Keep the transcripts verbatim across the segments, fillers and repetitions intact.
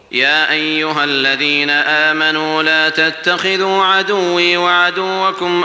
يا أيها الذين آمنوا لا تتخذوا عدوي وعدوكم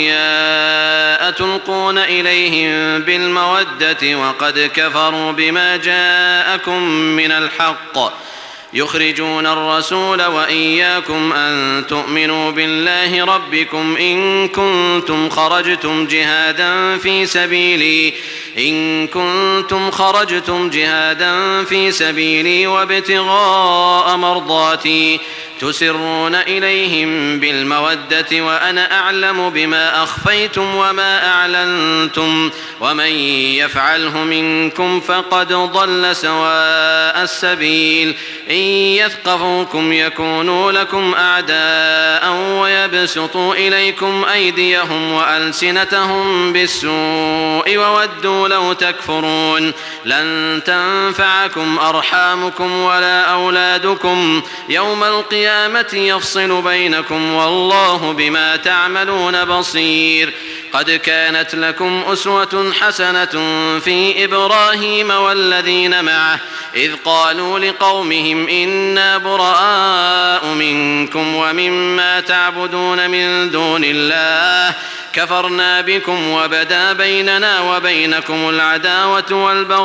أولياء تلقون إليهم بالمودة وقد كفروا بما جاءكم من الحق يخرجون الرسول وإياكم أن تؤمنوا بالله ربكم إن كنتم خرجتم جهادا في سبيلي إن كنتم خرجتم جهادا في سبيلي وابتغاء مرضاتي تسرون إليهم بالمودة وأنا أعلم بما أخفيتم وما أعلنتم ومن يفعله منكم فقد ضل سواء السبيل إن يثقفوكم يكونوا لكم أعداء ويبسطوا إليكم أيديهم وألسنتهم بالسوء وودوا لو تكفرون لن تنفعكم أرحامكم ولا أولادكم يوم القيامة يفصل بينكم والله بما تعملون بصير قد كانت لكم أسوة حسنة في إبراهيم والذين معه إذ قالوا لقومهم إنا براء منكم ومما تعبدون من دون الله كفرنا بكم وبدا بيننا وبينكم العداوة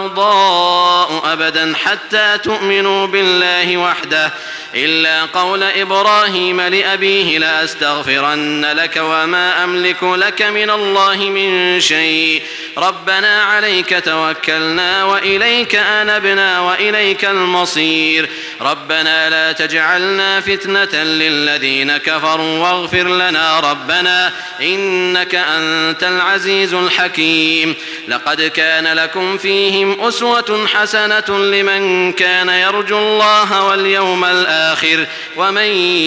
والبغضاء أبدا حتى تؤمنوا بالله وحده إلا قول إبراهيم لأبيه لأستغفرن لك وما أملك لك من الله من شيء ربنا عليك توكلنا وإليك أنبنا وإليك المصير ربنا لا تجعلنا فتنة للذين كفروا واغفر لنا ربنا إنك أنت العزيز الحكيم لقد كان لكم فيهم أسوة حسنة لمن كان يرجو الله واليوم الآخر ومن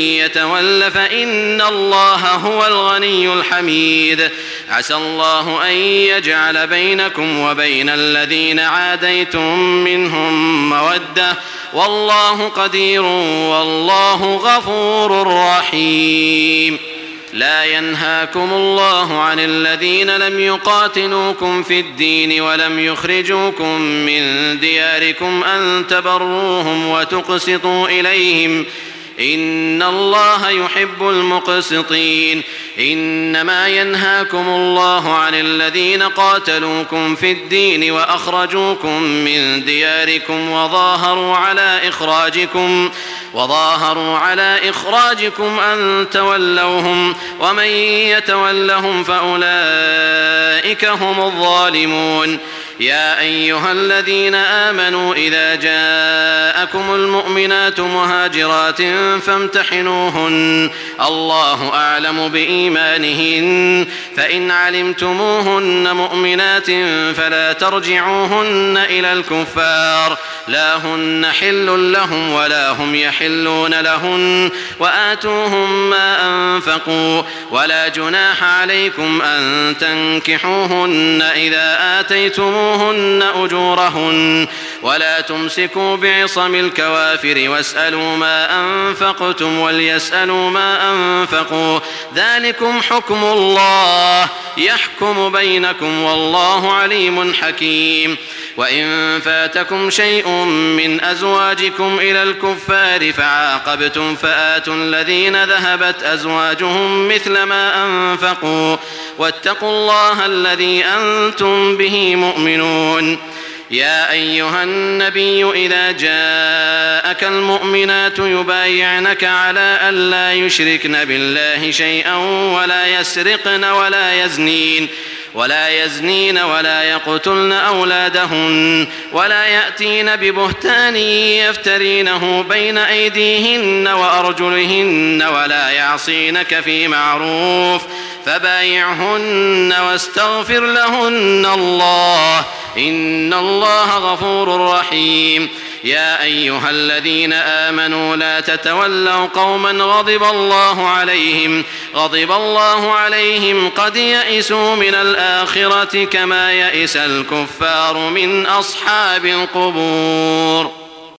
يتول فإن الله هو الغني الحميد عسى الله أن يجعل بينكم وبين الذين عاديتم منهم مودة والله قدير والله غفور رحيم لا ينهاكم الله عن الذين لم يقاتلوكم في الدين ولم يخرجوكم من دياركم أن تبروهم وتقسطوا إليهم إن الله يحب المقسطين إنما ينهاكم الله عن الذين قاتلوكم في الدين وأخرجوكم من دياركم وظاهروا على إخراجكم وظاهروا على إخراجكم أن تولوهم ومن يتولهم فأولئك هم الظالمون يا أيها الذين آمنوا إذا جاءكم المؤمنات مهاجرات فامتحنوهن الله أعلم بإيمانهن فإن علمتموهن مؤمنات فلا ترجعوهن إلى الكفار لا هن حل لهم ولا هم يحلون لهن وآتوهم ما أنفقوا ولا جناح عليكم أن تنكحوهن إذا آتيتموهن أجورهن ولا تمسكوا بعصم الكوافر واسألوا ما أنفقتم وليسألوا ما أنفقوا ذلكم حكم الله يحكم بينكم والله عليم حكيم وإن فاتكم شيء من أزواجكم إلى الكفار فعاقبتم فآتوا الذين ذهبت أزواجهم مثل ما أنفقوا واتقوا الله الذي أنتم به مؤمنون يا أيها النبي إذا جاءك المؤمنات يبايعنك على أن لا يشركن بالله شيئا ولا يسرقن ولا يزنين ولا يزنين ولا يقتلن أولادهن ولا يأتين ببهتان يفترينه بين أيديهن وأرجلهن ولا يعصينك في معروف فبايعهن واستغفر لهن الله إن الله غفور رحيم يا أيها الذين آمنوا لا تتولوا قوما غضب الله عليهم غضب الله عليهم قد يئسوا من الآخرة كما يئس الكفار من أصحاب القبور.